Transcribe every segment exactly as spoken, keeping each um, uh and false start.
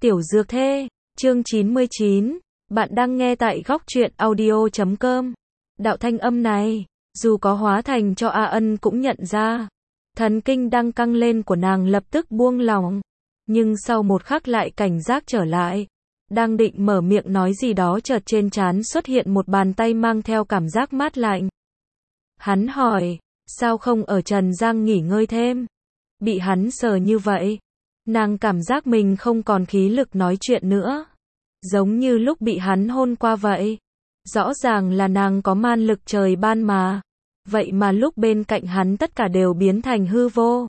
Tiểu Dược Thê, chương chín mươi chín, bạn đang nghe tại góc truyện audio chấm com. Đạo thanh âm này, dù có hóa thành cho A Ân cũng nhận ra. Thần kinh đang căng lên của nàng lập tức buông lỏng, nhưng sau một khắc lại cảnh giác trở lại. Đang định mở miệng nói gì đó chợt trên trán xuất hiện một bàn tay mang theo cảm giác mát lạnh. Hắn hỏi, sao không ở Trần Giang nghỉ ngơi thêm? Bị hắn sờ như vậy, nàng cảm giác mình không còn khí lực nói chuyện nữa. Giống như lúc bị hắn hôn qua vậy. Rõ ràng là nàng có man lực trời ban mà. Vậy mà lúc bên cạnh hắn tất cả đều biến thành hư vô.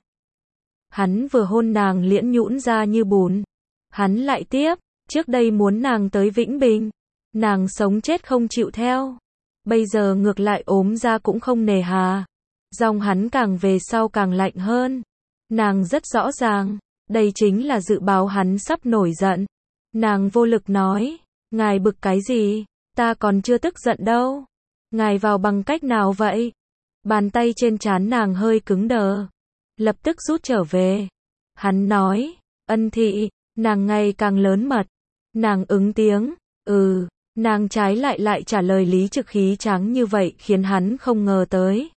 Hắn vừa hôn nàng liễn nhũn ra như bùn. Hắn lại tiếp, trước đây muốn nàng tới Vĩnh Bình. Nàng sống chết không chịu theo. Bây giờ ngược lại ốm ra cũng không nề hà. Dòng hắn càng về sau càng lạnh hơn. Nàng rất rõ ràng, đây chính là dự báo hắn sắp nổi giận. Nàng vô lực nói, ngài bực cái gì, ta còn chưa tức giận đâu. Ngài vào bằng cách nào vậy? Bàn tay trên trán nàng hơi cứng đờ, lập tức rút trở về. Hắn nói, Ân thị, nàng ngày càng lớn mật. Nàng ứng tiếng, ừ, nàng trái lại lại trả lời lý trực khí tráng như vậy khiến hắn không ngờ tới.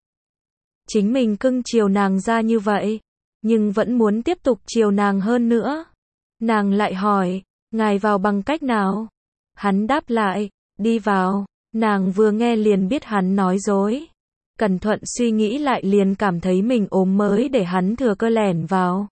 Chính mình cưng chiều nàng ra như vậy, nhưng vẫn muốn tiếp tục chiều nàng hơn nữa. Nàng lại hỏi, ngài vào bằng cách nào? Hắn đáp lại, đi vào. Nàng vừa nghe liền biết hắn nói dối. Cẩn thận suy nghĩ lại liền cảm thấy mình ốm mới để hắn thừa cơ lẻn vào.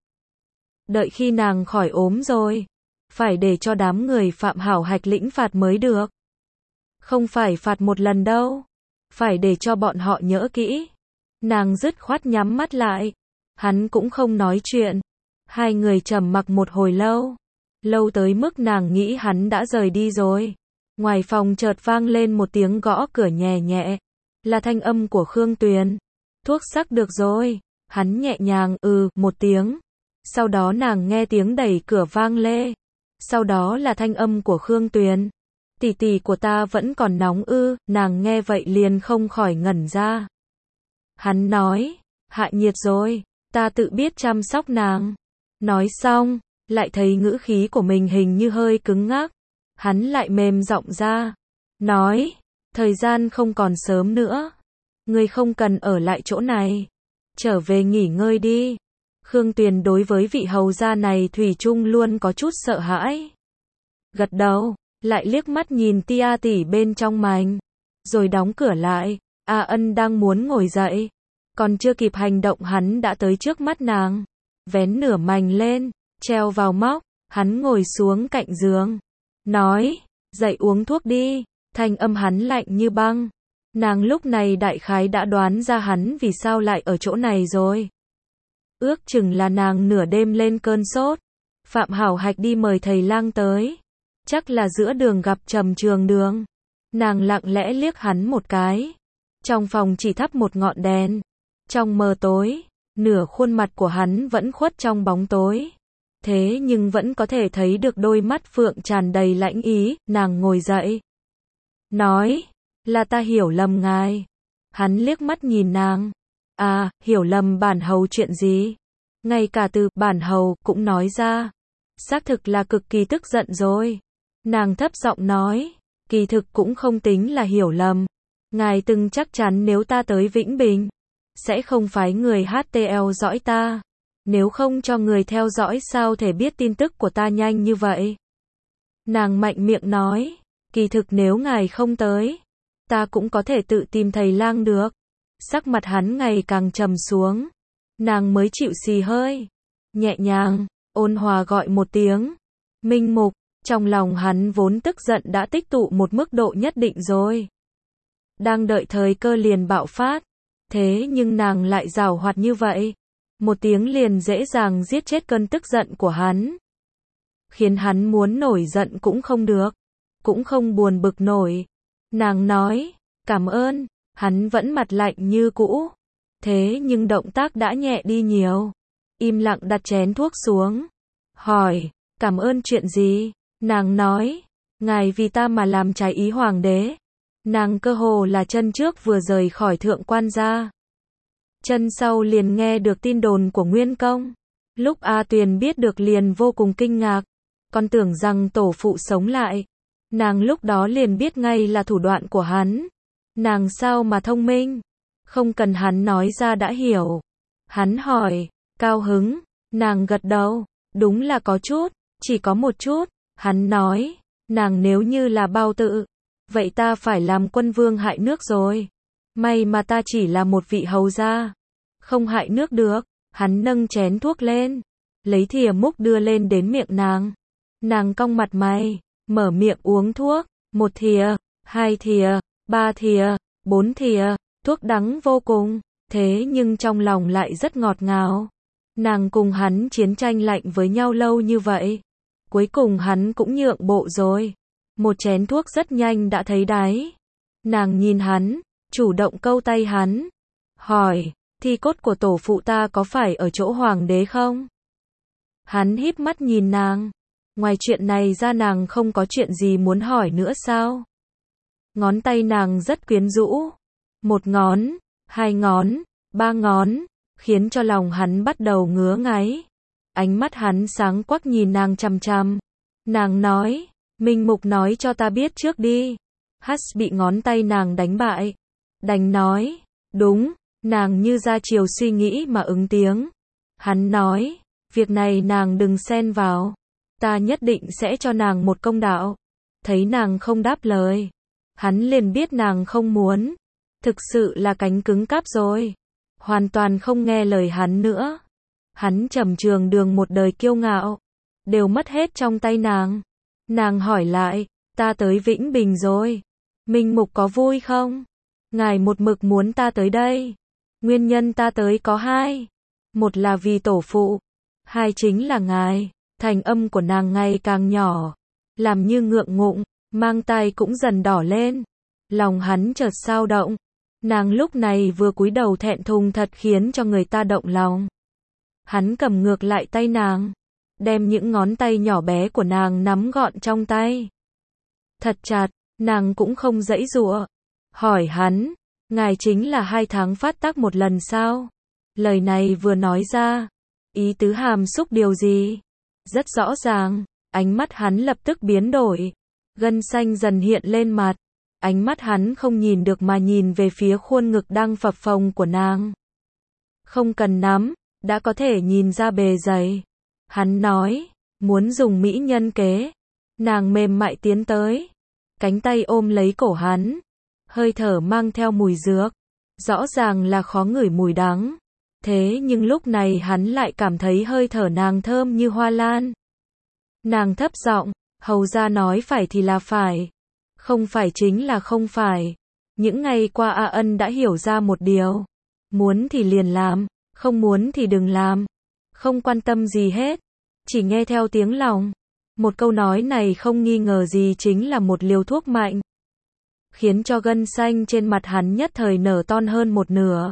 Đợi khi nàng khỏi ốm rồi, phải để cho đám người Phạm Hảo Hạch lĩnh phạt mới được. Không phải phạt một lần đâu, phải để cho bọn họ nhớ kỹ. Nàng dứt khoát nhắm mắt lại. Hắn cũng không nói chuyện. Hai người trầm mặc một hồi lâu. Lâu tới mức nàng nghĩ hắn đã rời đi rồi. Ngoài phòng chợt vang lên một tiếng gõ cửa nhẹ nhẹ. Là thanh âm của Khương Tuyền. Thuốc sắc được rồi. Hắn nhẹ nhàng ừ một tiếng. Sau đó nàng nghe tiếng đẩy cửa vang lê. Sau đó là thanh âm của Khương Tuyền. Tỷ tỷ của ta vẫn còn nóng ư. Nàng nghe vậy liền không khỏi ngẩn ra. Hắn nói, hạ nhiệt rồi, ta tự biết chăm sóc nàng. Nói xong, lại thấy ngữ khí của mình hình như hơi cứng ngắc. Hắn lại mềm giọng ra, nói, thời gian không còn sớm nữa. Ngươi không cần ở lại chỗ này. Trở về nghỉ ngơi đi. Khương Tuyền đối với vị hầu gia này thủy chung luôn có chút sợ hãi. Gật đầu, lại liếc mắt nhìn Tia tỷ bên trong mành. Rồi đóng cửa lại. A Ân đang muốn ngồi dậy. Còn chưa kịp hành động hắn đã tới trước mắt nàng. Vén nửa mành lên, treo vào móc. Hắn ngồi xuống cạnh giường. Nói, dậy uống thuốc đi. Thanh âm hắn lạnh như băng. Nàng lúc này đại khái đã đoán ra hắn vì sao lại ở chỗ này rồi. Ước chừng là nàng nửa đêm lên cơn sốt. Phạm Hảo Hạch đi mời thầy lang tới. Chắc là giữa đường gặp Trầm Trường Đường. Nàng lặng lẽ liếc hắn một cái. Trong phòng chỉ thắp một ngọn đèn. Trong mờ tối, nửa khuôn mặt của hắn vẫn khuất trong bóng tối. Thế nhưng vẫn có thể thấy được đôi mắt phượng tràn đầy lãnh ý. Nàng ngồi dậy. Nói, là ta hiểu lầm ngài. Hắn liếc mắt nhìn nàng. À, hiểu lầm bản hầu chuyện gì? Ngay cả từ bản hầu cũng nói ra. Xác thực là cực kỳ tức giận rồi. Nàng thấp giọng nói, kỳ thực cũng không tính là hiểu lầm. Ngài từng chắc chắn nếu ta tới Vĩnh Bình, sẽ không phái người hát tê lờ dõi ta. Nếu không cho người theo dõi sao thể biết tin tức của ta nhanh như vậy? Nàng mạnh miệng nói, kỳ thực nếu ngài không tới, ta cũng có thể tự tìm thầy lang được. Sắc mặt hắn ngày càng trầm xuống. Nàng mới chịu xì hơi. Nhẹ nhàng, ôn hòa gọi một tiếng. Minh Mục, trong lòng hắn vốn tức giận đã tích tụ một mức độ nhất định rồi. Đang đợi thời cơ liền bạo phát. Thế nhưng nàng lại giàu hoạt như vậy. Một tiếng liền dễ dàng giết chết cơn tức giận của hắn. Khiến hắn muốn nổi giận cũng không được. Cũng không buồn bực nổi. Nàng nói, cảm ơn. Hắn vẫn mặt lạnh như cũ. Thế nhưng động tác đã nhẹ đi nhiều. Im lặng đặt chén thuốc xuống. Hỏi, cảm ơn chuyện gì? Nàng nói, ngài vì ta mà làm trái ý hoàng đế. Nàng cơ hồ là chân trước vừa rời khỏi thượng quan gia. Chân sau liền nghe được tin đồn của Nguyên Công. Lúc A Tuyền biết được liền vô cùng kinh ngạc. còn tưởng rằng tổ phụ sống lại. Nàng lúc đó liền biết ngay là thủ đoạn của hắn. Nàng sao mà thông minh, không cần hắn nói ra đã hiểu. Hắn hỏi, cao hứng, nàng gật đầu, đúng là có chút, chỉ có một chút. Hắn nói, nàng nếu như là bao tự, vậy ta phải làm quân vương hại nước rồi. May mà ta chỉ là một vị hầu gia, không hại nước được. Hắn nâng chén thuốc lên, lấy thìa múc đưa lên đến miệng nàng. Nàng cong mặt mày, mở miệng uống thuốc, một thìa, hai thìa, ba thìa, bốn thìa, thuốc đắng vô cùng, thế nhưng trong lòng lại rất ngọt ngào. Nàng cùng hắn chiến tranh lạnh với nhau lâu như vậy, cuối cùng hắn cũng nhượng bộ rồi. Một chén thuốc rất nhanh đã thấy đáy. Nàng nhìn hắn, chủ động câu tay hắn, hỏi, thi cốt của tổ phụ ta có phải ở chỗ hoàng đế không? Hắn híp mắt nhìn nàng, ngoài chuyện này ra nàng không có chuyện gì muốn hỏi nữa sao? Ngón tay nàng rất quyến rũ, một ngón, hai ngón, ba ngón, khiến cho lòng hắn bắt đầu ngứa ngáy. Ánh mắt hắn sáng quắc nhìn nàng chằm chằm. Nàng nói, Minh Mục nói cho ta biết trước đi. Hắt bị ngón tay nàng đánh bại, đành nói, đúng. Nàng như ra chiều suy nghĩ mà ứng tiếng. Hắn nói, việc này nàng đừng xen vào, ta nhất định sẽ cho nàng một công đạo. Thấy nàng không đáp lời, hắn liền biết nàng không muốn. Thực sự là cánh cứng cáp rồi, hoàn toàn không nghe lời hắn nữa. Hắn trầm trường đường một đời kiêu ngạo, đều mất hết trong tay nàng. Nàng hỏi lại, ta tới Vĩnh Bình rồi, Minh Mục có vui không? Ngài một mực muốn ta tới đây. Nguyên nhân ta tới có hai, một là vì tổ phụ, hai chính là ngài. Thành âm của nàng ngày càng nhỏ, làm như ngượng ngụng, mang tai cũng dần đỏ lên. Lòng hắn chợt xao động. Nàng lúc này vừa cúi đầu thẹn thùng thật khiến cho người ta động lòng. Hắn cầm ngược lại tay nàng, đem những ngón tay nhỏ bé của nàng nắm gọn trong tay. Thật chặt, nàng cũng không giãy giụa. Hỏi hắn, ngài chính là hai tháng phát tác một lần sao? Lời này vừa nói ra, ý tứ hàm xúc điều gì? Rất rõ ràng, ánh mắt hắn lập tức biến đổi. Gân xanh dần hiện lên mặt. Ánh mắt hắn không nhìn được mà nhìn về phía khuôn ngực đang phập phồng của nàng. Không cần nắm, đã có thể nhìn ra bề dày. Hắn nói, muốn dùng mỹ nhân kế. Nàng mềm mại tiến tới, cánh tay ôm lấy cổ hắn. Hơi thở mang theo mùi dược, rõ ràng là khó ngửi mùi đắng. Thế nhưng lúc này hắn lại cảm thấy hơi thở nàng thơm như hoa lan. Nàng thấp giọng, hầu ra nói phải thì là phải, không phải chính là không phải. Những ngày qua A Ân đã hiểu ra một điều, muốn thì liền làm, không muốn thì đừng làm. Không quan tâm gì hết, chỉ nghe theo tiếng lòng. Một câu nói này không nghi ngờ gì chính là một liều thuốc mạnh, khiến cho gân xanh trên mặt hắn nhất thời nở ton hơn một nửa.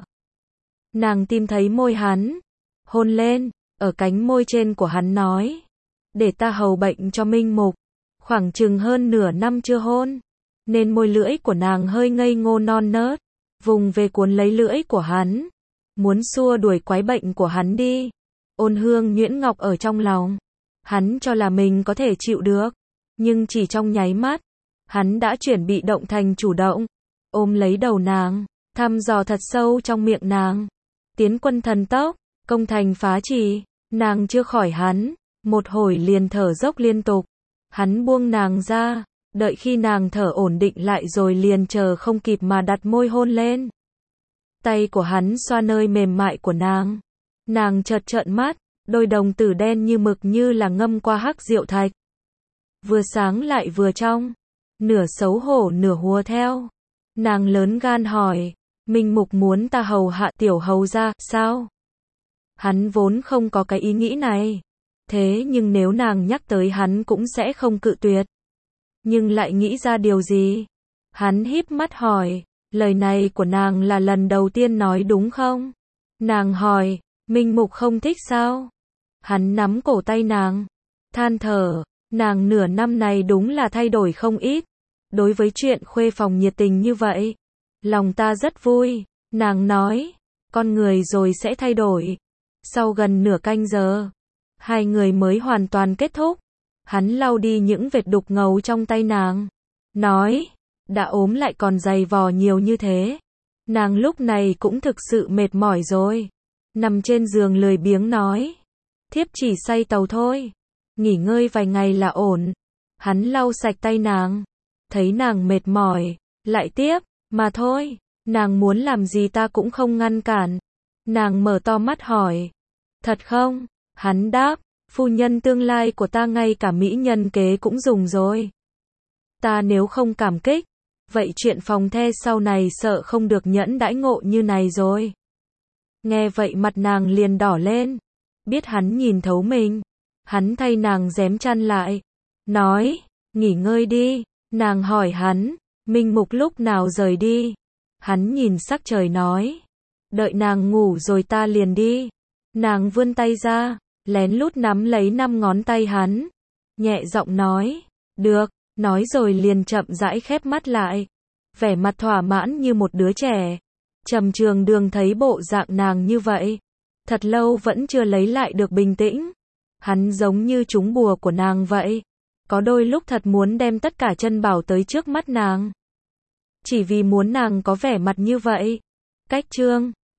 Nàng tìm thấy môi hắn, hôn lên, ở cánh môi trên của hắn nói, để ta hầu bệnh cho Minh Mục. Khoảng chừng hơn nửa năm chưa hôn, nên môi lưỡi của nàng hơi ngây ngô non nớt, vùng về cuốn lấy lưỡi của hắn, muốn xua đuổi quái bệnh của hắn đi. Ôn hương nhuyễn ngọc ở trong lòng, hắn cho là mình có thể chịu được, nhưng chỉ trong nháy mắt, hắn đã chuyển bị động thành chủ động, ôm lấy đầu nàng, thăm dò thật sâu trong miệng nàng. Tiến quân thần tốc, công thành phá trì, nàng chưa khỏi hắn, một hồi liền thở dốc liên tục. Hắn buông nàng ra, đợi khi nàng thở ổn định lại rồi liền chờ không kịp mà đặt môi hôn lên. Tay của hắn xoa nơi mềm mại của nàng. Nàng chợt trợn mắt, đôi đồng tử đen như mực như là ngâm qua hắc rượu thạch. Vừa sáng lại vừa trong, nửa xấu hổ nửa hùa theo. Nàng lớn gan hỏi, Minh Mục muốn ta hầu hạ tiểu hầu ra, sao? Hắn vốn không có cái ý nghĩ này. Thế nhưng nếu nàng nhắc tới hắn cũng sẽ không cự tuyệt. Nhưng lại nghĩ ra điều gì? Hắn híp mắt hỏi, lời này của nàng là lần đầu tiên nói đúng không? Nàng hỏi, Minh Mục không thích sao? Hắn nắm cổ tay nàng, than thở, nàng nửa năm này đúng là thay đổi không ít. Đối với chuyện khuê phòng nhiệt tình như vậy, lòng ta rất vui. Nàng nói, con người rồi sẽ thay đổi. Sau gần nửa canh giờ, hai người mới hoàn toàn kết thúc. Hắn lau đi những vệt đục ngầu trong tay nàng. Nói, đã ốm lại còn dày vò nhiều như thế. Nàng lúc này cũng thực sự mệt mỏi rồi. Nằm trên giường lười biếng nói. Thiếp chỉ say tàu thôi. Nghỉ ngơi vài ngày là ổn. Hắn lau sạch tay nàng. Thấy nàng mệt mỏi. Lại tiếp, mà thôi. Nàng muốn làm gì ta cũng không ngăn cản. Nàng mở to mắt hỏi. Thật không? Hắn đáp. Phu nhân tương lai của ta ngay cả mỹ nhân kế cũng dùng rồi. Ta nếu không cảm kích, vậy chuyện phòng the sau này sợ không được nhẫn đãi ngộ như này rồi. Nghe vậy mặt nàng liền đỏ lên. Biết hắn nhìn thấu mình. Hắn thay nàng rém chăn lại. Nói, nghỉ ngơi đi. Nàng hỏi hắn, Minh Mục lúc nào rời đi. Hắn nhìn sắc trời nói. Đợi nàng ngủ rồi ta liền đi. Nàng vươn tay ra, lén lút nắm lấy năm ngón tay hắn. Nhẹ giọng nói, được, nói rồi liền chậm rãi khép mắt lại. Vẻ mặt thỏa mãn như một đứa trẻ. Trầm Trường Đường thấy bộ dạng nàng như vậy. Thật lâu vẫn chưa lấy lại được bình tĩnh. Hắn giống như trúng bùa của nàng vậy. Có đôi lúc thật muốn đem tất cả chân bảo tới trước mắt nàng. Chỉ vì muốn nàng có vẻ mặt như vậy. Cách chương